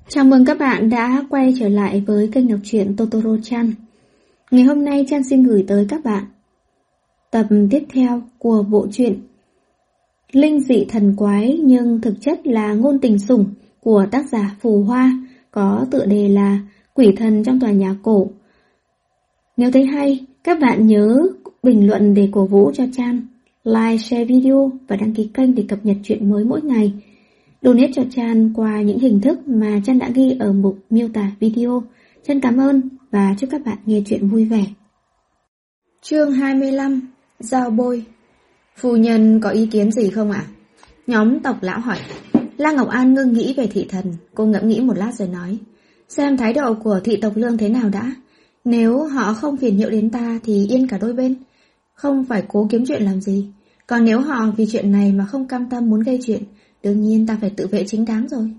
Chào mừng các bạn đã quay trở lại với kênh đọc truyện Totoro-chan. Ngày hôm nay Chan xin gửi tới các bạn tập tiếp theo của bộ truyện Linh dị thần quái nhưng thực chất là ngôn tình sủng của tác giả Phù Hoa, có tựa đề là Quỷ thần trong tòa nhà cổ. Nếu thấy hay, các bạn nhớ bình luận để cổ vũ cho Chan, like, share video và đăng ký kênh để cập nhật truyện mới mỗi ngày. Donate cho Chan qua những hình thức mà Chan đã ghi ở mục miêu tả video. Chan cảm ơn và chúc các bạn nghe truyện vui vẻ. Chương 25. Giao bôi. Phu nhân có ý kiến gì không ạ? Nhóm tộc lão hỏi. La Ngọc An ngưng nghĩ về thị thần. Cô ngẫm nghĩ một lát rồi nói, xem thái độ của thị tộc Lương thế nào đã. Nếu họ không phiền nhiễu đến ta thì yên cả đôi bên, không phải cố kiếm chuyện làm gì. Còn nếu họ vì chuyện này mà không cam tâm muốn gây chuyện, đương nhiên ta phải tự vệ chính đáng rồi.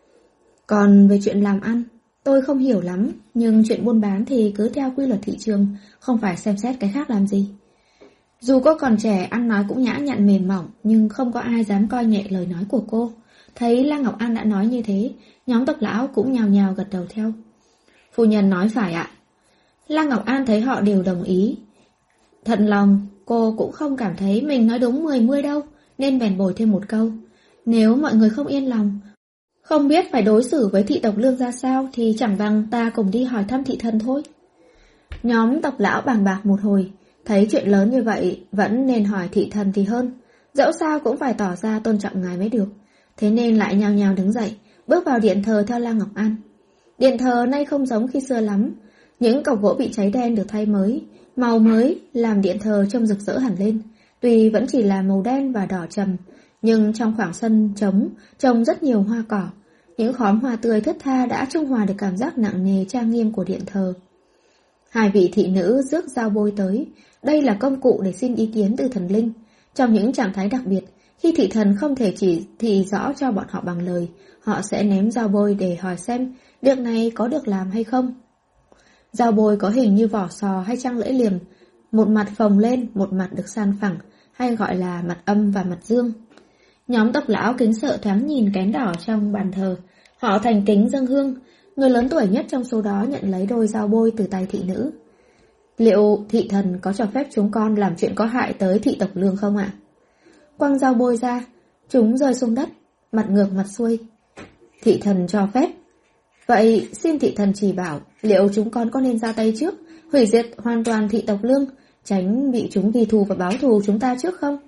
Còn về chuyện làm ăn, tôi không hiểu lắm, nhưng chuyện buôn bán thì cứ theo quy luật thị trường, không phải xem xét cái khác làm gì. Dù cô còn trẻ, ăn nói cũng nhã nhặn mềm mỏng, nhưng không có ai dám coi nhẹ lời nói của cô. Thấy La Ngọc An đã nói như thế, nhóm tộc lão cũng nhào nhào gật đầu theo. Phu nhân nói phải ạ. La Ngọc An thấy họ đều đồng ý. Thận lòng, cô cũng không cảm thấy mình nói đúng 10 đâu, nên bèn bồi thêm một câu. Nếu mọi người không yên lòng, không biết phải đối xử với thị tộc Lương ra sao, thì chẳng bằng ta cùng đi hỏi thăm thị thần thôi. Nhóm tộc lão bàn bạc một hồi, thấy chuyện lớn như vậy vẫn nên hỏi thị thần thì hơn, dẫu sao cũng phải tỏ ra tôn trọng ngài mới được. Thế nên lại nhao nhao đứng dậy, bước vào điện thờ theo La Ngọc An. Điện thờ nay không giống khi xưa lắm, những cọc gỗ bị cháy đen được thay mới, màu mới làm điện thờ trông rực rỡ hẳn lên. Tuy vẫn chỉ là màu đen và đỏ trầm, nhưng trong khoảng sân trống trồng rất nhiều hoa cỏ. Những khóm hoa tươi thướt tha đã trung hòa được cảm giác nặng nề trang nghiêm của điện thờ. Hai vị thị nữ rước giao bôi tới. Đây là công cụ để xin ý kiến từ thần linh. Trong những trạng thái đặc biệt, khi thị thần không thể chỉ thị rõ cho bọn họ bằng lời, họ sẽ ném giao bôi để hỏi xem việc này có được làm hay không. Giao bôi có hình như vỏ sò hay trăng lưỡi liềm, một mặt phồng lên, một mặt được san phẳng, hay gọi là mặt âm và mặt dương. Nhóm tộc lão kính sợ thoáng nhìn kén đỏ trong bàn thờ. Họ thành kính dâng hương. Người lớn tuổi nhất trong số đó nhận lấy đôi dao bôi từ tay thị nữ. Liệu thị thần có cho phép chúng con làm chuyện có hại tới thị tộc Lương không ạ? Quăng dao bôi ra, chúng rơi xuống đất, mặt ngược mặt xuôi. Thị thần cho phép. Vậy xin thị thần chỉ bảo, liệu chúng con có nên ra tay trước, hủy diệt hoàn toàn thị tộc Lương, tránh bị chúng ghi thù và báo thù chúng ta trước không?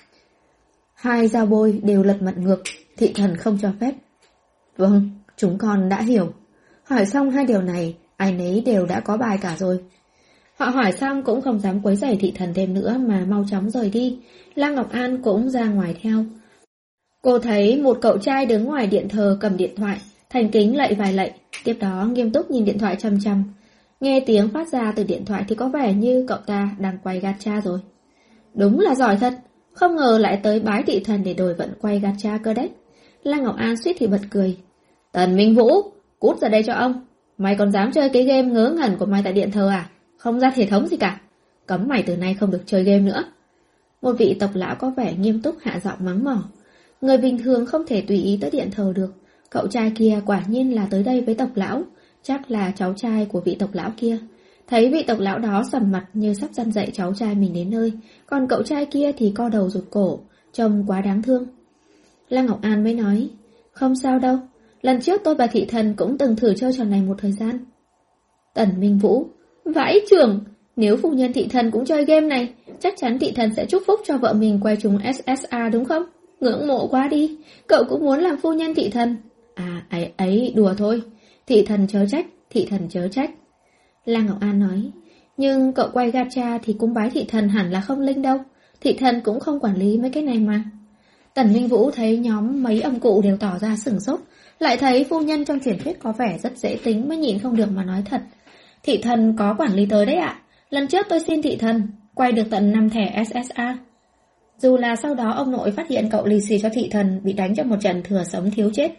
Hai dao bôi đều lật mặt ngược, thị thần không cho phép. Vâng, chúng con đã hiểu. Hỏi xong hai điều này, ai nấy đều đã có bài cả rồi. Họ hỏi xong cũng không dám quấy rầy thị thần thêm nữa mà mau chóng rời đi. La Ngọc An cũng ra ngoài theo. Cô thấy một cậu trai đứng ngoài điện thờ cầm điện thoại, thành kính lạy vài lạy, tiếp đó nghiêm túc nhìn điện thoại chằm chằm. Nghe tiếng phát ra từ điện thoại thì có vẻ như cậu ta đang quay gacha rồi. Đúng là giỏi thật. Không ngờ lại tới bái thị thần để đổi vận quay gacha cơ đấy. La Ngọc An suýt thì bật cười. Tần Minh Vũ, cút ra đây cho ông. Mày còn dám chơi cái game ngớ ngẩn của mày tại điện thờ à? Không ra hệ thống gì cả. Cấm mày từ nay không được chơi game nữa. Một vị tộc lão có vẻ nghiêm túc hạ giọng mắng mỏ. Người bình thường không thể tùy ý tới điện thờ được. Cậu trai kia quả nhiên là tới đây với tộc lão, chắc là cháu trai của vị tộc lão kia. Thấy vị tộc lão đó sầm mặt như sắp dăn dạy cháu trai mình đến nơi, còn cậu trai kia thì co đầu rụt cổ, trông quá đáng thương. La Ngọc An mới nói, không sao đâu, lần trước tôi và thị thần cũng từng thử chơi trò này một thời gian. Tần Minh Vũ, vãi chưởng, nếu phu nhân thị thần cũng chơi game này, chắc chắn thị thần sẽ chúc phúc cho vợ mình quay trúng SSA đúng không? Ngưỡng mộ quá đi, cậu cũng muốn làm phu nhân thị thần. À, ấy, đùa thôi, thị thần chớ trách, thị thần chớ trách. La Ngọc An nói, nhưng cậu quay gacha thì cúng bái thị thần hẳn là không linh đâu, thị thần cũng không quản lý mấy cái này mà. Tần Minh Vũ thấy nhóm mấy ông cụ đều tỏ ra sửng sốt, lại thấy phu nhân trong truyền thuyết có vẻ rất dễ tính mới nhịn không được mà nói thật. Thị thần có quản lý tới đấy ạ, lần trước tôi xin thị thần, quay được tận 5 thẻ SSA. Dù là sau đó ông nội phát hiện cậu lì xì cho thị thần bị đánh cho một trận thừa sống thiếu chết.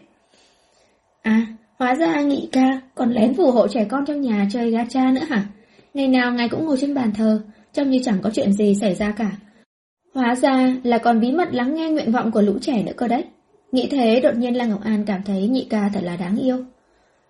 À, hóa ra Nghị ca còn lén phù hộ trẻ con trong nhà chơi gacha nữa hả? Ngày nào ngài cũng ngồi trên bàn thờ, trông như chẳng có chuyện gì xảy ra cả. Hóa ra là còn bí mật lắng nghe nguyện vọng của lũ trẻ nữa cơ đấy. Nghĩ thế đột nhiên La Ngọc An cảm thấy Nhị ca thật là đáng yêu.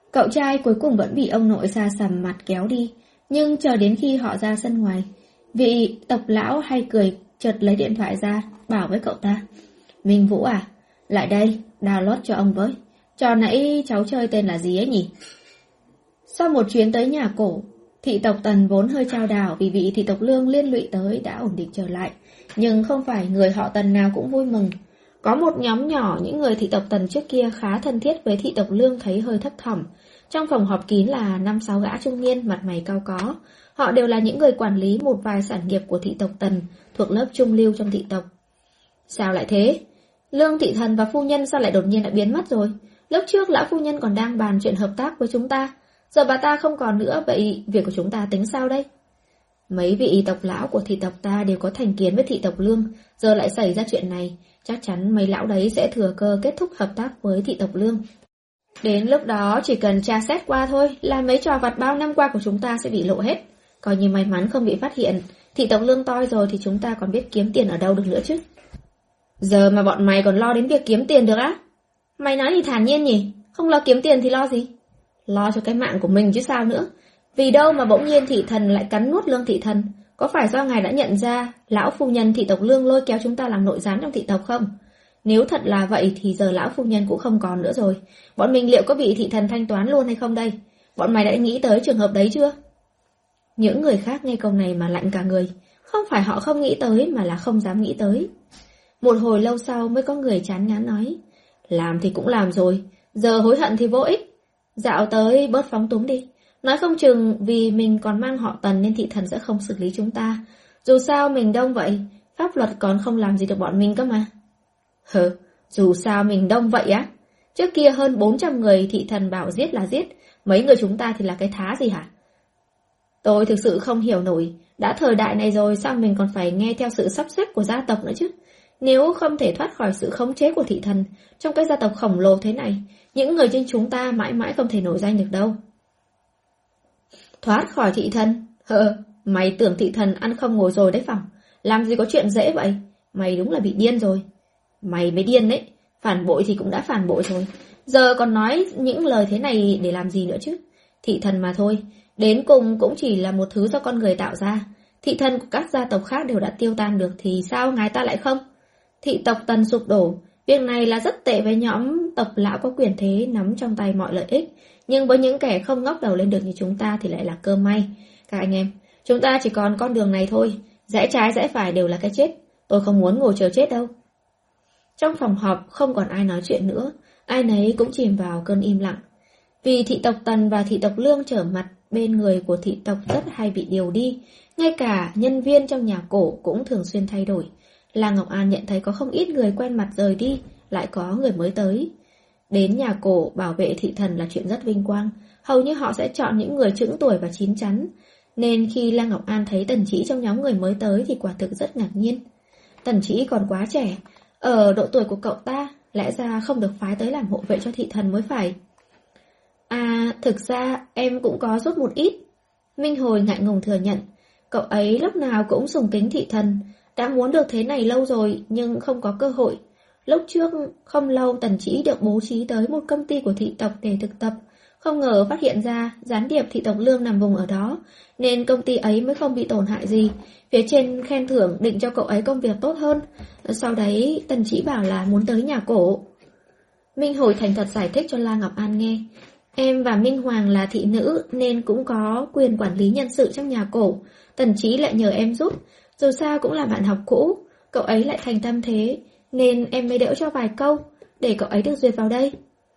Cậu trai cuối cùng vẫn bị ông nội xa sầm mặt kéo đi, nhưng chờ đến khi họ ra sân ngoài, vị tộc lão hay cười chợt lấy điện thoại ra, bảo với cậu ta: Minh Vũ à, lại đây, download cho ông với. Trò nãy cháu chơi tên là gì ấy nhỉ? Sau một chuyến tới nhà cổ, thị tộc Tần vốn hơi chao đảo vì vị thị tộc Lương liên lụy tới đã ổn định trở lại. Nhưng không phải người họ Tần nào cũng vui mừng. Có một nhóm nhỏ những người thị tộc Tần trước kia khá thân thiết với thị tộc Lương thấy hơi thấp thỏm. Trong phòng họp kín là 5-6 gã trung niên mặt mày cao có. Họ đều là những người quản lý một vài sản nghiệp của thị tộc Tần thuộc lớp trung lưu trong thị tộc. Sao lại thế? Lương thị thần và phu nhân sao lại đột nhiên đã biến mất rồi? Lúc trước lão phu nhân còn đang bàn chuyện hợp tác với chúng ta. Giờ bà ta không còn nữa, vậy việc của chúng ta tính sao đây? Mấy vị tộc lão của thị tộc ta đều có thành kiến với thị tộc Lương. Giờ lại xảy ra chuyện này, chắc chắn mấy lão đấy sẽ thừa cơ kết thúc hợp tác với thị tộc Lương. Đến lúc đó chỉ cần tra xét qua thôi là mấy trò vặt bao năm qua của chúng ta sẽ bị lộ hết. Coi như may mắn không bị phát hiện. Thị tộc Lương toi rồi thì chúng ta còn biết kiếm tiền ở đâu được nữa chứ. Giờ mà bọn mày còn lo đến việc kiếm tiền được á? Mày nói thì thản nhiên nhỉ? Không lo kiếm tiền thì lo gì? Lo cho cái mạng của mình chứ sao nữa. Vì đâu mà bỗng nhiên thị thần lại cắn nuốt Lương thị thần? Có phải do ngài đã nhận ra lão phu nhân thị tộc Lương lôi kéo chúng ta làm nội gián trong thị tộc không? Nếu thật là vậy thì giờ lão phu nhân cũng không còn nữa rồi. Bọn mình liệu có bị thị thần thanh toán luôn hay không đây? Bọn mày đã nghĩ tới trường hợp đấy chưa? Những người khác nghe câu này mà lạnh cả người. Không phải họ không nghĩ tới mà là không dám nghĩ tới. Một hồi lâu sau mới có người chán ngán nói: Làm thì cũng làm rồi, giờ hối hận thì vô ích. Dạo tới bớt phóng túng đi. Nói không chừng vì mình còn mang họ Tần nên thị thần sẽ không xử lý chúng ta. Dù sao mình đông vậy, pháp luật còn không làm gì được bọn mình cơ mà. Dù sao mình đông vậy á? Trước kia hơn 400 người thị thần bảo giết là giết, mấy người chúng ta thì là cái thá gì hả? Tôi thực sự không hiểu nổi, đã thời đại này rồi sao mình còn phải nghe theo sự sắp xếp của gia tộc nữa chứ? Nếu không thể thoát khỏi sự khống chế của thị thần trong cái gia tộc khổng lồ thế này, những người trên chúng ta mãi mãi không thể nổi danh được đâu. Thoát khỏi thị thần? Mày tưởng thị thần ăn không ngồi rồi đấy phòng. Làm gì có chuyện dễ vậy? Mày đúng là bị điên rồi. Mày mới điên đấy. Phản bội thì cũng đã phản bội rồi. Giờ còn nói những lời thế này để làm gì nữa chứ? Thị thần mà thôi. Đến cùng cũng chỉ là một thứ do con người tạo ra. Thị thần của các gia tộc khác đều đã tiêu tan được thì sao ngài ta lại không? Thị tộc Tần sụp đổ. Việc này là rất tệ với nhóm tộc lão có quyền thế nắm trong tay mọi lợi ích. Nhưng với những kẻ không ngóc đầu lên được như chúng ta thì lại là cơ may. Các anh em, chúng ta chỉ còn con đường này thôi. Rẽ trái rẽ phải đều là cái chết. Tôi không muốn ngồi chờ chết đâu. Trong phòng họp không còn ai nói chuyện nữa. Ai nấy cũng chìm vào cơn im lặng. Vì thị tộc Tần và thị tộc Lương trở mặt, bên người của thị tộc rất hay bị điều đi. Ngay cả nhân viên trong nhà cổ cũng thường xuyên thay đổi. La Ngọc An nhận thấy có không ít người quen mặt rời đi, lại có người mới tới. Đến nhà cổ bảo vệ thị thần là chuyện rất vinh quang. Hầu như họ sẽ chọn những người chững tuổi và chín chắn. Nên khi La Ngọc An thấy Tần Chỉ trong nhóm người mới tới thì quả thực rất ngạc nhiên. Tần Chỉ còn quá trẻ. Ở độ tuổi của cậu ta, lẽ ra không được phái tới làm hộ vệ cho thị thần mới phải. À, thực ra em cũng có giúp một ít. Minh Hồi ngại ngùng thừa nhận. Cậu ấy lúc nào cũng sùng kính thị thần. Đã muốn được thế này lâu rồi nhưng không có cơ hội. Lúc trước không lâu Tần Chỉ được bố trí tới một công ty của thị tộc để thực tập. Không ngờ phát hiện ra gián điệp thị tộc Lương nằm vùng ở đó, nên công ty ấy mới không bị tổn hại gì. Phía trên khen thưởng định cho cậu ấy công việc tốt hơn. Sau đấy Tần Chỉ bảo là muốn tới nhà cổ. Minh Hồi thành thật giải thích cho La Ngọc An nghe. Em và Minh Hoàng là thị nữ nên cũng có quyền quản lý nhân sự trong nhà cổ. Tần Chỉ lại nhờ em giúp. Dù sao cũng là bạn học cũ, cậu ấy lại thành tâm thế, nên em mới đỡ cho vài câu, để cậu ấy được duyệt vào đây.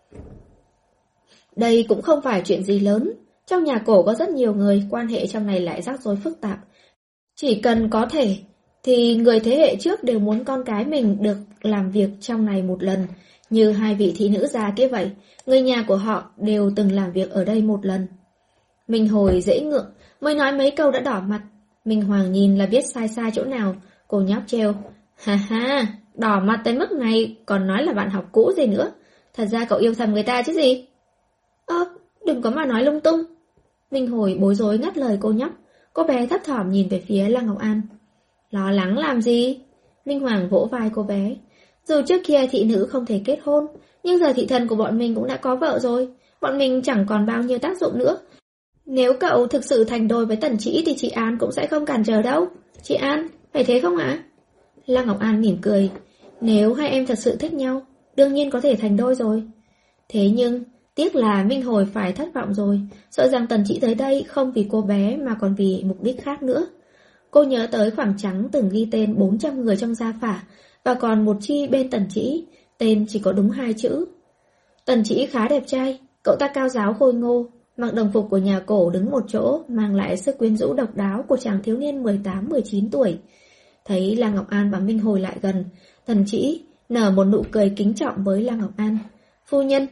Đây cũng không phải chuyện gì lớn, trong nhà cổ có rất nhiều người, quan hệ trong này lại rắc rối phức tạp. Chỉ cần có thể, thì người thế hệ trước đều muốn con cái mình được làm việc trong này một lần, như hai vị thị nữ già kia vậy, người nhà của họ đều từng làm việc ở đây một lần. Minh Hồi dễ ngượng, mới nói mấy câu đã đỏ mặt. Minh Hoàng nhìn là biết sai sai chỗ nào, cô nhóc trêu. Ha ha, đỏ mặt tới mức này còn nói là bạn học cũ gì nữa. Thật ra cậu yêu thầm người ta chứ gì. Đừng có mà nói lung tung. Minh Hồi bối rối ngắt lời cô nhóc. Cô bé thấp thỏm nhìn về phía La Ngọc An. Lo lắng làm gì? Minh Hoàng vỗ vai cô bé. Dù trước kia thị nữ không thể kết hôn, nhưng giờ thị thần của bọn mình cũng đã có vợ rồi. bọn mình chẳng còn bao nhiêu tác dụng nữa. Nếu cậu thực sự thành đôi với Tần Chỉ thì chị An cũng sẽ không cản trở đâu. Chị An, phải thế không ạ? Lăng Ngọc An mỉm cười. Nếu hai em thật sự thích nhau, đương nhiên có thể thành đôi rồi. Thế nhưng, tiếc là Minh Hồi phải thất vọng rồi. Sợ rằng Tần Chỉ tới đây không vì cô bé mà còn vì mục đích khác nữa. Cô nhớ tới khoảng trắng từng ghi tên 400 người trong gia phả, và còn một chi bên Tần Chỉ, tên chỉ có đúng 2 chữ. Tần Chỉ khá đẹp trai, cậu ta cao ráo khôi ngô, mặc đồng phục của nhà cổ đứng một chỗ, mang lại sức quyến rũ độc đáo của chàng thiếu niên 18-19 tuổi. Thấy Lăng Ngọc An và Minh Hồi lại gần, Tần Chỉ nở một nụ cười kính trọng với Lăng Ngọc An. Phu nhân.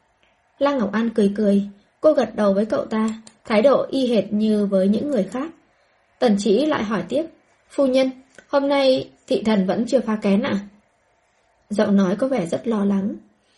Lăng Ngọc An cười cười, cô gật đầu với cậu ta, thái độ y hệt như với những người khác. Tần Chỉ lại hỏi tiếp, phu nhân, hôm nay thị thần vẫn chưa pha kén à? Giọng nói có vẻ rất lo lắng.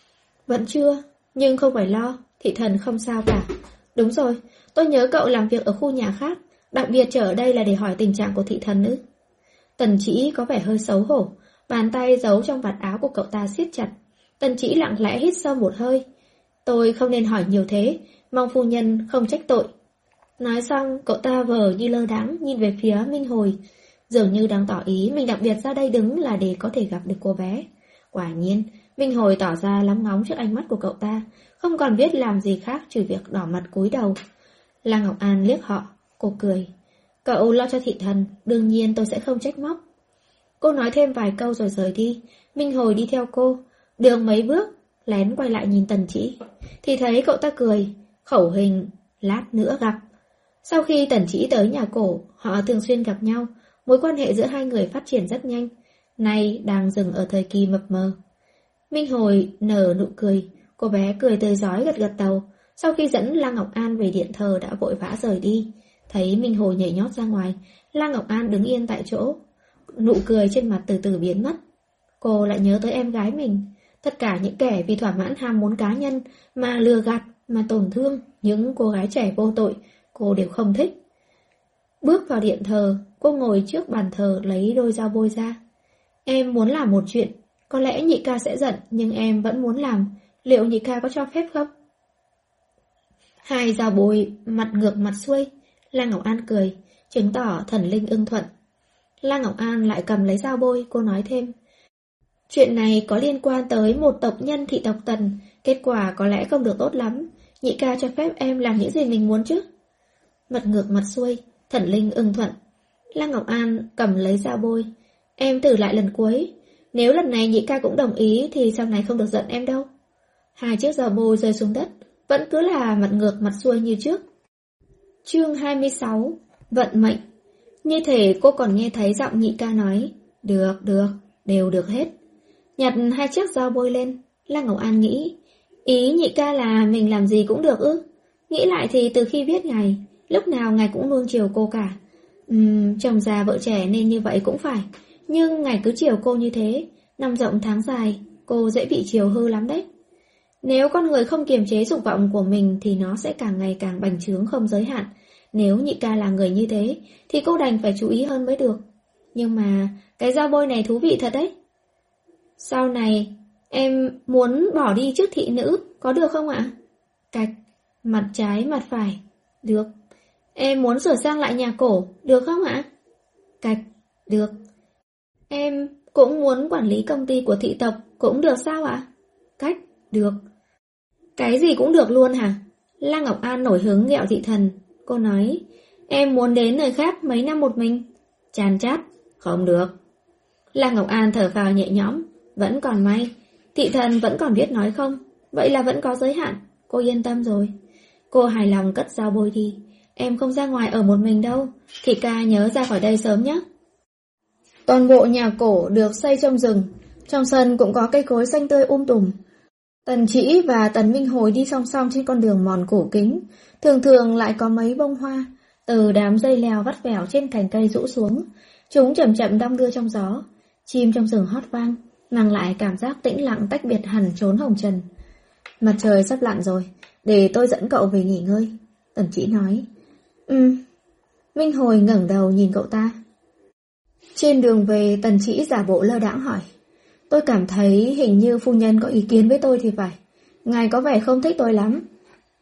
Vẫn chưa, nhưng không phải lo, thị thần không sao cả. Đúng rồi, tôi nhớ cậu làm việc ở khu nhà khác, đặc biệt trở ở đây là để hỏi tình trạng của thị thần nữ. Tần Chỉ có vẻ hơi xấu hổ, bàn tay giấu trong vạt áo của cậu ta siết chặt. Tần Chỉ lặng lẽ hít sâu một hơi. Tôi không nên hỏi nhiều thế, mong phu nhân không trách tội. Nói xong, cậu ta vờ như lơ đãng nhìn về phía Minh Hồi, dường như đang tỏ ý mình đặc biệt ra đây đứng là để có thể gặp được cô bé. Quả nhiên, Minh Hồi tỏ ra lóng ngóng trước ánh mắt của cậu ta, không còn biết làm gì khác trừ việc đỏ mặt cúi đầu. Lăng Ngọc An liếc họ, cô cười. Cậu lo cho thị thần, đương nhiên tôi sẽ không trách móc. Cô nói thêm vài câu rồi rời đi, Minh Hồi đi theo cô, đường mấy bước, lén quay lại nhìn Tần Chỉ, thì thấy cậu ta cười, khẩu hình, lát nữa gặp. Sau khi Tần Chỉ tới nhà cổ, họ thường xuyên gặp nhau, mối quan hệ giữa hai người phát triển rất nhanh, nay đang dừng ở thời kỳ mập mờ. Minh Hồi nở nụ cười, cô bé cười tươi rói gật gật đầu, sau khi dẫn Lăng Ngọc An về điện thờ đã vội vã rời đi. Thấy Minh Hồi nhảy nhót ra ngoài, Lăng Ngọc An đứng yên tại chỗ, nụ cười trên mặt từ từ biến mất. Cô lại nhớ tới em gái mình, tất cả những kẻ vì thỏa mãn ham muốn cá nhân mà lừa gạt, mà tổn thương những cô gái trẻ vô tội, cô đều không thích. Bước vào điện thờ, cô ngồi trước bàn thờ lấy đôi dao bôi ra. Em muốn làm một chuyện, có lẽ nhị ca sẽ giận, nhưng em vẫn muốn làm, liệu nhị ca có cho phép không? Hai dao bôi, mặt ngược mặt xuôi. Lăng Ngọc An cười, chứng tỏ thần linh ưng thuận. Lăng Ngọc An lại cầm lấy dao bôi, cô nói thêm. Chuyện này có liên quan tới một tộc nhân thị tộc Tần, kết quả có lẽ không được tốt lắm. Nhị ca cho phép em làm những gì mình muốn chứ? Mặt ngược mặt xuôi, thần linh ưng thuận. Lăng Ngọc An cầm lấy dao bôi. Em thử lại lần cuối. Nếu lần này nhị ca cũng đồng ý thì sau này không được giận em đâu. Hai chiếc dao bôi rơi xuống đất, vẫn cứ là mặt ngược mặt xuôi như trước. Chương 26. Vận mệnh. Như thể cô còn nghe thấy giọng nhị ca nói. Được, đều được hết. Nhặt hai chiếc dao bôi lên, Lăng Ngọc An nghĩ. Ý nhị ca là mình làm gì cũng được ư? Nghĩ lại thì từ khi biết ngài, lúc nào ngài cũng luôn chiều cô cả. Chồng già vợ trẻ nên như vậy cũng phải. Nhưng ngài cứ chiều cô như thế, năm rộng tháng dài, cô dễ bị chiều hư lắm đấy. Nếu con người không kiềm chế dục vọng của mình thì nó sẽ càng ngày càng bành trướng không giới hạn. Nếu nhị ca là người như thế thì cô đành phải chú ý hơn mới được. Nhưng mà cái dao bôi này thú vị thật đấy. Sau này em muốn bỏ đi chức thị nữ, có được không ạ? Cạch, mặt trái mặt phải. Được. Em muốn sửa sang lại nhà cổ, được không ạ? Cạch, được. Em cũng muốn quản lý công ty của thị tộc, cũng được sao ạ? Cách, được. Cái gì cũng được luôn hả? Lăng Ngọc An nổi hứng ghẹo thị thần. Cô nói, em muốn đến nơi khác mấy năm một mình. Chán chát, không được. Lăng Ngọc An thở phào nhẹ nhõm. Vẫn còn may, thị thần vẫn còn biết nói không. Vậy là vẫn có giới hạn. Cô yên tâm rồi. Cô hài lòng cất dao bôi đi. Em không ra ngoài ở một mình đâu. Thị ca nhớ ra khỏi đây sớm nhé. Toàn bộ nhà cổ được xây trong rừng. Trong sân cũng có cây cối xanh tươi tùm. Tần Chỉ và Tần Minh Hồi đi song song trên con đường mòn cổ kính. Thường thường lại có mấy bông hoa từ đám dây leo vắt vẻo trên cành cây rũ xuống. Chúng chậm chậm đong đưa trong gió. Chim trong rừng hót vang, mang lại cảm giác tĩnh lặng tách biệt hẳn chốn hồng trần. Mặt trời sắp lặn rồi, để tôi dẫn cậu về nghỉ ngơi. Tần Chỉ nói. Minh Hồi ngẩng đầu nhìn cậu ta. Trên đường về, Tần Chỉ giả bộ lơ đãng hỏi. Tôi cảm thấy hình như phu nhân có ý kiến với tôi thì phải. Ngài có vẻ không thích tôi lắm.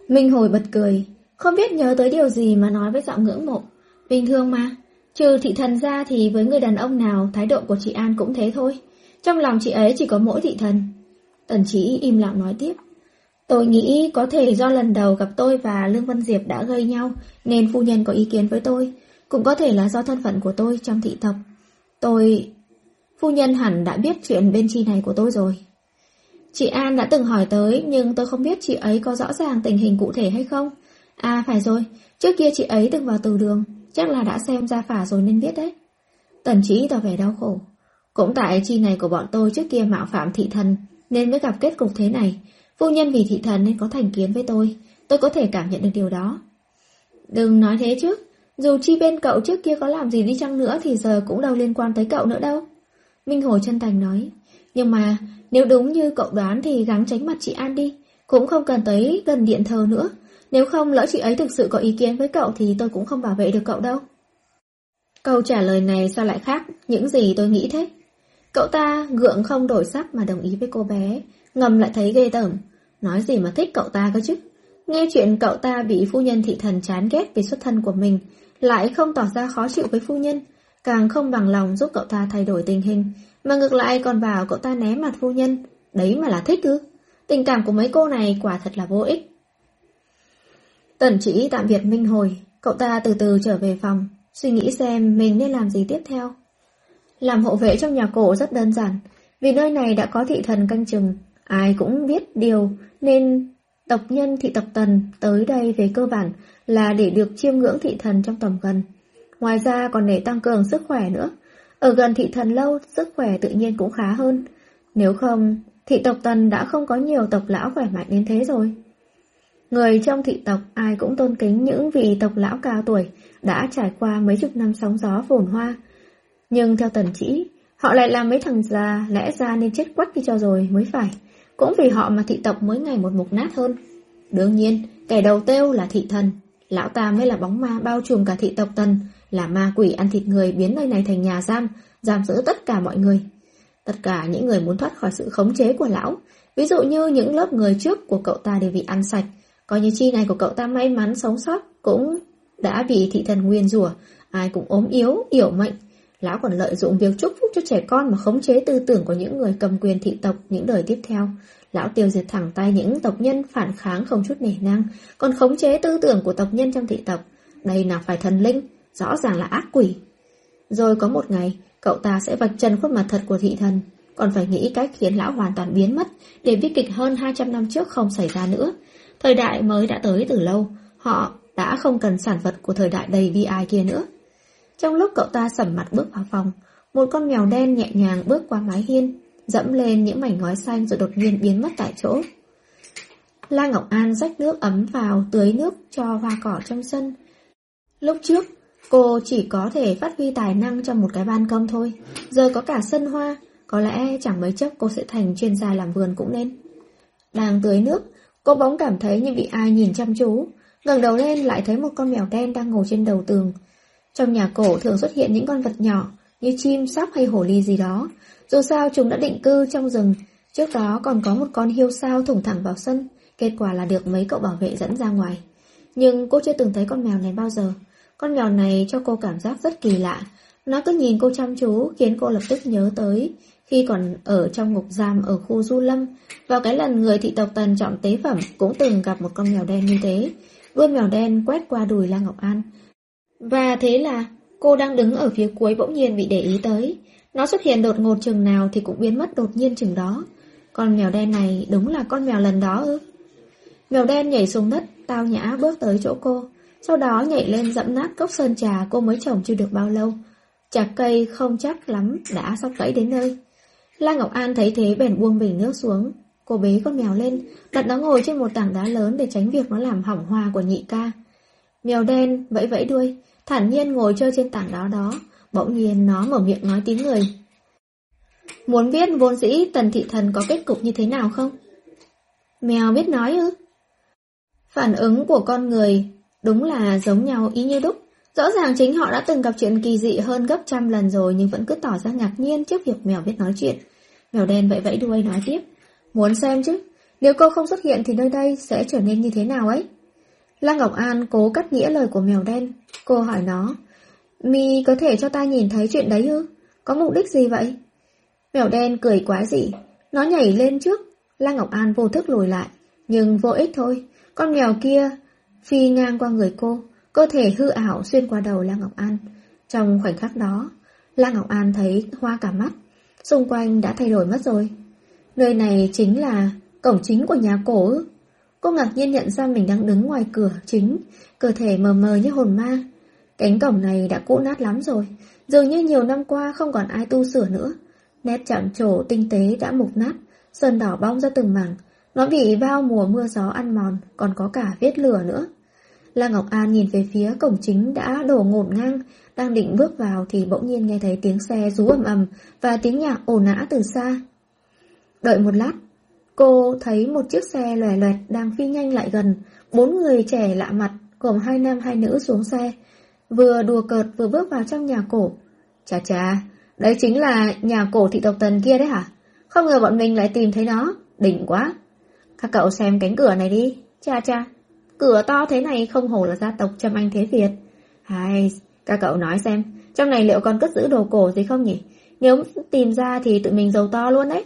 Minh Hồi bật cười, không biết nhớ tới điều gì mà nói với giọng ngưỡng mộ. Bình thường mà, trừ thị thần ra thì với người đàn ông nào thái độ của chị An cũng thế thôi. Trong lòng chị ấy chỉ có mỗi thị thần. Tần Chỉ im lặng nói tiếp. Tôi nghĩ có thể do lần đầu gặp tôi và Lương Văn Diệp đã gây nhau nên phu nhân có ý kiến với tôi. Cũng có thể là do thân phận của tôi trong thị tộc. Phu nhân hẳn đã biết chuyện bên chi này của tôi rồi. Chị An đã từng hỏi tới nhưng tôi không biết chị ấy có rõ ràng tình hình cụ thể hay không. À phải rồi, trước kia chị ấy từng vào từ đường, chắc là đã xem gia phả rồi nên biết đấy. Tần Chỉ tỏ vẻ đau khổ. Cũng tại chi này của bọn tôi trước kia mạo phạm thị thần nên mới gặp kết cục thế này. Phu nhân vì thị thần nên có thành kiến với tôi có thể cảm nhận được điều đó. Đừng nói thế chứ, dù chi bên cậu trước kia có làm gì đi chăng nữa thì giờ cũng đâu liên quan tới cậu nữa đâu. Minh Hồi chân thành nói. Nhưng mà nếu đúng như cậu đoán thì gắng tránh mặt chị An đi, cũng không cần tới gần điện thờ nữa. Nếu không lỡ chị ấy thực sự có ý kiến với cậu thì tôi cũng không bảo vệ được cậu đâu. Câu trả lời này sao lại khác những gì tôi nghĩ thế? Cậu ta gượng không đổi sắc mà đồng ý với cô bé, ngầm lại thấy ghê tởm. Nói gì mà thích cậu ta cơ chứ? Nghe chuyện cậu ta bị phu nhân thị thần chán ghét vì xuất thân của mình, lại không tỏ ra khó chịu với phu nhân, càng không bằng lòng giúp cậu ta thay đổi tình hình, mà ngược lại còn bảo cậu ta né mặt phu nhân. Đấy mà là thích ư? Tình cảm của mấy cô này quả thật là vô ích. Tần Chỉ tạm biệt Minh Hồi, cậu ta từ từ trở về phòng, suy nghĩ xem mình nên làm gì tiếp theo. Làm hộ vệ trong nhà cổ rất đơn giản, vì nơi này đã có thị thần canh chừng, ai cũng biết điều nên tộc nhân thị tộc Tần tới đây về cơ bản là để được chiêm ngưỡng thị thần trong tầm gần. Ngoài ra còn để tăng cường sức khỏe nữa. Ở gần thị thần lâu, sức khỏe tự nhiên cũng khá hơn. Nếu không, thị tộc Tần đã không có nhiều tộc lão khỏe mạnh đến thế rồi. Người trong thị tộc ai cũng tôn kính những vị tộc lão cao tuổi đã trải qua mấy chục năm sóng gió phồn hoa. Nhưng theo Tần Chỉ, họ lại là mấy thằng già, lẽ ra nên chết quách đi cho rồi mới phải. Cũng vì họ mà thị tộc mỗi ngày một mục nát hơn. Đương nhiên, kẻ đầu têu là thị thần. Lão ta mới là bóng ma bao trùm cả thị tộc Tần, là ma quỷ ăn thịt người biến nơi này thành nhà giam, giam giữ tất cả mọi người. Tất cả những người muốn thoát khỏi sự khống chế của lão, ví dụ như những lớp người trước của cậu ta đều bị ăn sạch, coi như chi này của cậu ta may mắn sống sót cũng đã bị thị thần nguyền rủa, ai cũng ốm yếu, yểu mệnh. Lão còn lợi dụng việc chúc phúc cho trẻ con mà khống chế tư tưởng của những người cầm quyền thị tộc những đời tiếp theo. Lão tiêu diệt thẳng tay những tộc nhân phản kháng không chút nể nang, còn khống chế tư tưởng của tộc nhân trong thị tộc. Đây nào phải thần linh, rõ ràng là ác quỷ. Rồi có một ngày, cậu ta sẽ vạch trần khuôn mặt thật của thị thần, còn phải nghĩ cách khiến lão hoàn toàn biến mất, để bi kịch hơn 200 năm trước không xảy ra nữa. Thời đại mới đã tới từ lâu, họ đã không cần sản vật của thời đại đầy bi ai kia nữa. Trong lúc cậu ta sầm mặt bước vào phòng, một con mèo đen nhẹ nhàng bước qua mái hiên, dẫm lên những mảnh ngói xanh rồi đột nhiên biến mất tại chỗ. La Ngọc An xách nước ấm vào tưới nước cho hoa cỏ trong sân. Lúc trước, cô chỉ có thể phát huy tài năng trong một cái ban công thôi, giờ có cả sân hoa, có lẽ chẳng mấy chốc cô sẽ thành chuyên gia làm vườn cũng nên. Đang tưới nước, cô bỗng cảm thấy như bị ai nhìn chăm chú, ngẩng đầu lên lại thấy một con mèo đen đang ngồi trên đầu tường. Trong nhà cổ thường xuất hiện những con vật nhỏ như chim, sóc hay hổ ly gì đó. Dù sao chúng đã định cư trong rừng, trước đó còn có một con hiêu sao thủng thẳng vào sân, kết quả là được mấy cậu bảo vệ dẫn ra ngoài. Nhưng cô chưa từng thấy con mèo này bao giờ. Con mèo này cho cô cảm giác rất kỳ lạ, nó cứ nhìn cô chăm chú khiến cô lập tức nhớ tới khi còn ở trong ngục giam ở khu Du Lâm, vào cái lần người thị tộc Tần chọn tế phẩm cũng từng gặp một con mèo đen như thế. Đuôi mèo đen quét qua đùi La Ngọc An. Và thế là cô đang đứng ở phía cuối bỗng nhiên bị để ý tới. Nó xuất hiện đột ngột chừng nào thì cũng biến mất đột nhiên chừng đó. Con mèo đen này đúng là con mèo lần đó ư? Mèo đen nhảy xuống đất, tao nhã bước tới chỗ cô, sau đó nhảy lên dẫm nát cốc sơn trà cô mới trồng chưa được bao lâu. Chạc cây không chắc lắm đã sắp gãy đến nơi. La Ngọc An thấy thế bèn buông bình nước xuống. Cô bế con mèo lên, đặt nó ngồi trên một tảng đá lớn để tránh việc nó làm hỏng hoa của nhị ca. Mèo đen vẫy vẫy đuôi, thản nhiên ngồi chơi trên tảng đá đó. Bỗng nhiên nó mở miệng nói tiếng người. Muốn biết vốn dĩ Tần thị thần có kết cục như thế nào không? Mèo biết nói ư? Phản ứng của con người đúng là giống nhau y như đúc. Rõ ràng chính họ đã từng gặp chuyện kỳ dị hơn gấp trăm lần rồi, nhưng vẫn cứ tỏ ra ngạc nhiên trước việc mèo biết nói chuyện. Mèo đen vẫy vẫy đuôi nói tiếp. Muốn xem chứ, nếu cô không xuất hiện thì nơi đây sẽ trở nên như thế nào ấy? Lăng Ngọc An cố cắt nghĩa lời của mèo đen. Cô hỏi nó, mi có thể cho ta nhìn thấy chuyện đấy ư? Có mục đích gì vậy? Mèo đen cười quái dị. Nó nhảy lên trước. Lăng Ngọc An vô thức lùi lại. Nhưng vô ích thôi. Con mèo kia phi ngang qua người cô. Cơ thể hư ảo xuyên qua đầu Lăng Ngọc An. Trong khoảnh khắc đó, Lăng Ngọc An thấy hoa cả mắt. Xung quanh đã thay đổi mất rồi. Nơi này chính là cổng chính của nhà cổ ư? Cô ngạc nhiên nhận ra mình đang đứng ngoài cửa chính, cơ thể mờ mờ như hồn ma. Cánh cổng này đã cũ nát lắm rồi, dường như nhiều năm qua không còn ai tu sửa nữa. Nét chạm trổ tinh tế đã mục nát, sơn đỏ bong ra từng mảng. Nó bị bao mùa mưa gió ăn mòn, còn có cả vết lửa nữa. Lăng Ngọc An nhìn về phía cổng chính đã đổ ngổn ngang, đang định bước vào thì bỗng nhiên nghe thấy tiếng xe rú ầm ầm và tiếng nhạc ồn ào từ xa. Đợi một lát, cô thấy một chiếc xe loè loẹt đang phi nhanh lại gần. 4 người trẻ lạ mặt, gồm 2 nam 2 nữ xuống xe, vừa đùa cợt vừa bước vào trong nhà cổ. Chà chà, đấy chính là nhà cổ thị tộc Tần kia đấy hả? Không ngờ bọn mình lại tìm thấy nó, đỉnh quá. Các cậu xem cánh cửa này đi. Chà chà, cửa to thế này không hổ là gia tộc Trâm Anh Thế Việt. Hay, các cậu nói xem, trong này liệu còn cất giữ đồ cổ gì không nhỉ? Nếu tìm ra thì tụi mình giàu to luôn đấy.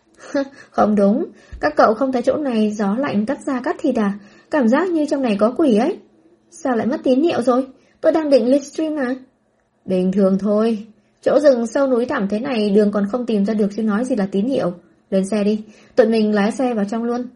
Không đúng, các cậu không thấy chỗ này gió lạnh cắt da cắt thịt à? Cảm giác như trong này có quỷ ấy. Sao lại mất tín hiệu rồi? Tôi đang định livestream mà. Bình thường thôi, chỗ rừng sâu núi thẳm thế này đường còn không tìm ra được chứ nói gì là tín hiệu. Lên xe đi, tụi mình lái xe vào trong luôn.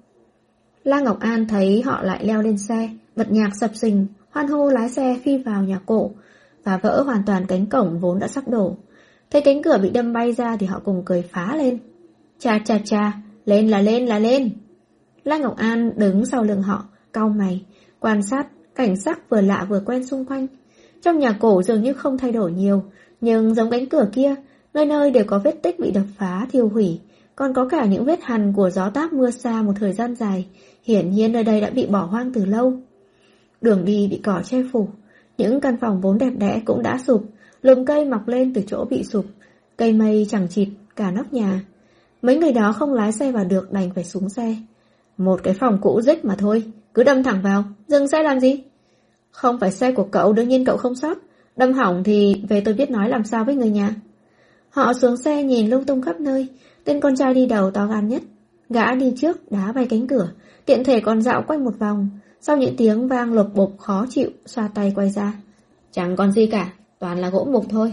La Ngọc An thấy họ lại leo lên xe, bật nhạc sập sình, hoan hô lái xe phi vào nhà cổ, và vỡ hoàn toàn cánh cổng vốn đã sắp đổ. Thấy cánh cửa bị đâm bay ra thì họ cùng cười phá lên. Chà chà chà, lên là lên là lên. La Ngọc An đứng sau lưng họ, cau mày, quan sát cảnh sắc vừa lạ vừa quen xung quanh. Trong nhà cổ dường như không thay đổi nhiều, nhưng giống cánh cửa kia, nơi nơi đều có vết tích bị đập phá, thiêu hủy, còn có cả những vết hằn của gió táp mưa xa một thời gian dài. Hiển nhiên nơi đây đã bị bỏ hoang từ lâu. Đường đi bị cỏ che phủ, những căn phòng vốn đẹp đẽ cũng đã sụp, lùm cây mọc lên từ chỗ bị sụp, cây mây chẳng chịt cả nóc nhà. Mấy người đó không lái xe vào được đành phải xuống xe. Một cái phòng cũ rích mà thôi, cứ đâm thẳng vào, dừng xe làm gì? Không phải xe của cậu, đương nhiên cậu không sót. Đâm hỏng thì về tôi biết nói làm sao với người nhà. Họ xuống xe nhìn lung tung khắp nơi. Tên con trai đi đầu to gan nhất. Gã đi trước đá bay cánh cửa, tiện thể còn dạo quanh một vòng. Sau những tiếng vang lộp bộp khó chịu, xoa tay quay ra. Chẳng còn gì cả, toàn là gỗ mục thôi.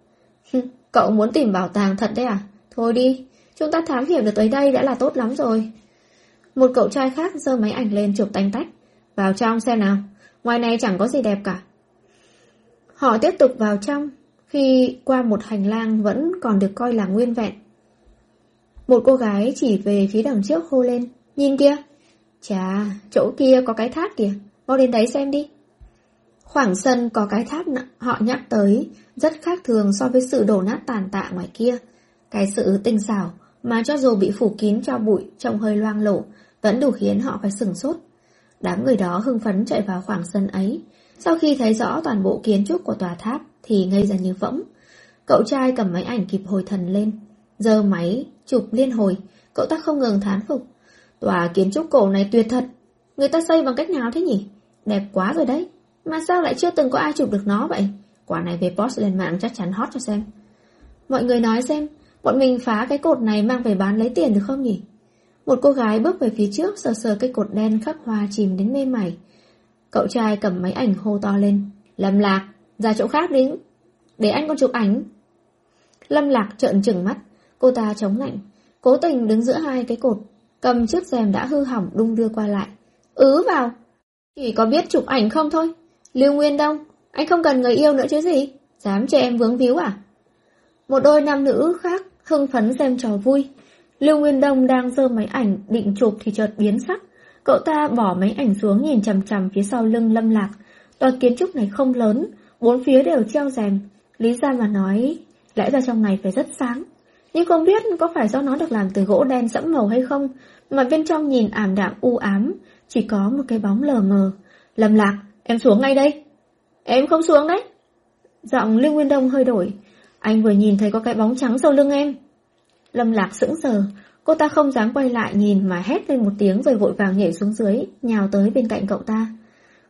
Cậu muốn tìm bảo tàng thật đấy à? Thôi đi, chúng ta thám hiểm được tới đây đã là tốt lắm rồi. Một cậu trai khác giơ máy ảnh lên chụp tanh tách. Vào trong xem nào, ngoài này chẳng có gì đẹp cả. Họ tiếp tục vào trong, khi qua một hành lang vẫn còn được coi là nguyên vẹn. Một cô gái chỉ về phía đằng trước hô lên, nhìn kia. Chà, chỗ kia có cái tháp kìa, mau đến đấy xem đi. Khoảng sân có cái tháp họ nhắc tới rất khác thường so với sự đổ nát tàn tạ ngoài kia. Cái sự tinh xảo mà cho dù bị phủ kín cho bụi trông hơi loang lổ vẫn đủ khiến họ phải sửng sốt. Đám người đó hưng phấn chạy vào khoảng sân ấy. Sau khi thấy rõ toàn bộ kiến trúc của tòa tháp thì ngây ra như phỗng. Cậu trai cầm máy ảnh kịp hồi thần lên, giơ máy chụp liên hồi. Cậu ta không ngừng thán phục. Tòa kiến trúc cổ này tuyệt thật. Người ta xây bằng cách nào thế nhỉ? Đẹp quá rồi đấy. Mà sao lại chưa từng có ai chụp được nó vậy? Quả này về post lên mạng chắc chắn hot cho xem. Mọi người nói xem, bọn mình phá cái cột này mang về bán lấy tiền được không nhỉ? Một cô gái bước về phía trước, sờ sờ cái cột đen khắc hoa chìm đến mê mải. Cậu trai cầm máy ảnh hô to lên. Lâm Lạc, ra chỗ khác đi, để anh còn chụp ảnh. Lâm Lạc trợn trừng mắt. Cô ta chống nạnh, cố tình đứng giữa hai cái cột, cầm chiếc rèm đã hư hỏng đung đưa qua lại. Vào, chỉ có biết chụp ảnh không thôi. Lưu Nguyên Đông, anh không cần người yêu nữa chứ gì? Dám chê em vướng víu à? Một đôi nam nữ khác hưng phấn xem trò vui. Lưu Nguyên Đông đang giơ máy ảnh định chụp thì chợt biến sắc. Cậu ta bỏ máy ảnh xuống nhìn chằm chằm phía sau lưng Lâm Lạc. Tòa kiến trúc này không lớn, bốn phía đều treo rèm. Lý ra mà nói, lẽ ra trong này phải rất sáng. Nhưng không biết có phải do nó được làm từ gỗ đen sẫm màu hay không, mà bên trong nhìn ảm đạm u ám, chỉ có một cái bóng lờ mờ. Lâm Lạc, em xuống ngay đây. Em không xuống đấy. Giọng Lưu Nguyên Đông hơi đổi. Anh vừa nhìn thấy có cái bóng trắng sau lưng em. Lâm Lạc sững sờ. Cô ta không dám quay lại nhìn mà hét lên một tiếng rồi vội vàng nhảy xuống dưới, nhào tới bên cạnh cậu ta.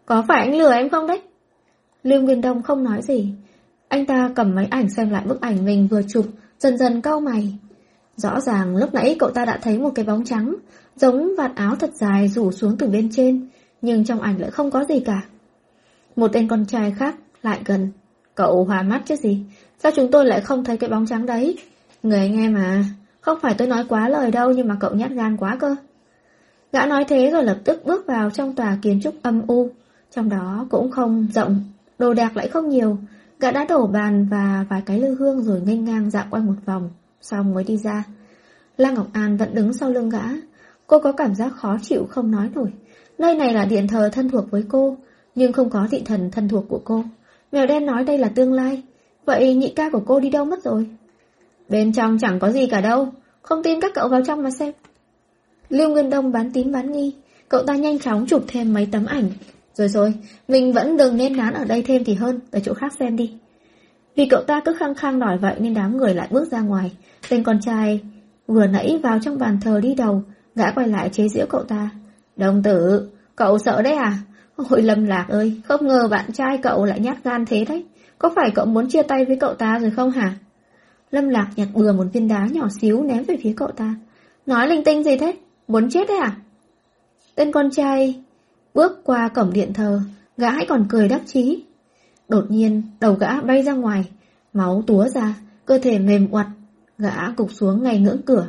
Có phải anh lừa em không đấy? Lưu Nguyên Đông không nói gì. Anh ta cầm máy ảnh xem lại bức ảnh mình vừa chụp, dần dần cau mày. Rõ ràng lúc nãy cậu ta đã thấy một cái bóng trắng, giống vạt áo thật dài rủ xuống từ bên trên, nhưng trong ảnh lại không có gì cả. Một tên con trai khác lại gần. Cậu hòa mắt chứ gì? Sao chúng tôi lại không thấy cái bóng trắng đấy? Người anh em à, không phải tôi nói quá lời đâu, nhưng mà cậu nhát gan quá cơ. Gã nói thế rồi lập tức bước vào trong tòa kiến trúc âm u. Trong đó cũng không rộng, đồ đạc lại không nhiều. Gã đã đổ bàn và vài cái lư hương rồi nghênh ngang dạo quanh một vòng, xong mới đi ra. Lăng Ngọc An vẫn đứng sau lưng gã. Cô có cảm giác khó chịu không nói nổi. Nơi này là điện thờ thân thuộc với cô, nhưng không có vị thần thân thuộc của cô. Mèo đen nói đây là tương lai. Vậy nhị ca của cô đi đâu mất rồi? Bên trong chẳng có gì cả đâu. Không tin các cậu vào trong mà xem. Lưu Nguyên Đông bán tín bán nghi. Cậu ta nhanh chóng chụp thêm mấy tấm ảnh. Rồi, mình vẫn đừng nên nán ở đây thêm thì hơn, ở chỗ khác xem đi. Vì cậu ta cứ khăng khăng đòi vậy nên đám người lại bước ra ngoài. Tên con trai vừa nãy vào trong bàn thờ đi đầu, gã quay lại chế giễu cậu ta. Đồng tử, cậu sợ đấy à? Ôi Lâm Lạc ơi, không ngờ bạn trai cậu lại nhát gan thế đấy. Có phải cậu muốn chia tay với cậu ta rồi không hả? Lâm Lạc nhặt bừa một viên đá nhỏ xíu ném về phía cậu ta. Nói linh tinh gì thế? Muốn chết đấy à? Tên con trai bước qua cổng điện thờ, gã hãy còn cười đắc chí. Đột nhiên, đầu gã bay ra ngoài, máu túa ra, cơ thể mềm oặt, gã gục xuống ngay ngưỡng cửa.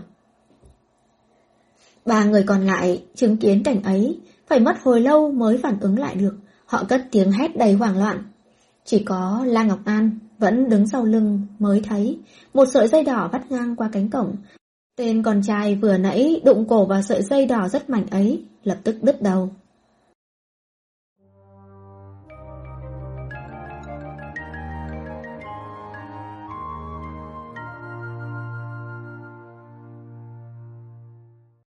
Ba người còn lại chứng kiến cảnh ấy, phải mất hồi lâu mới phản ứng lại được. Họ cất tiếng hét đầy hoảng loạn. Chỉ có Lăng Ngọc An vẫn đứng sau lưng mới thấy một sợi dây đỏ vắt ngang qua cánh cổng. Tên con trai vừa nãy đụng cổ vào sợi dây đỏ rất mảnh ấy, lập tức đứt đầu.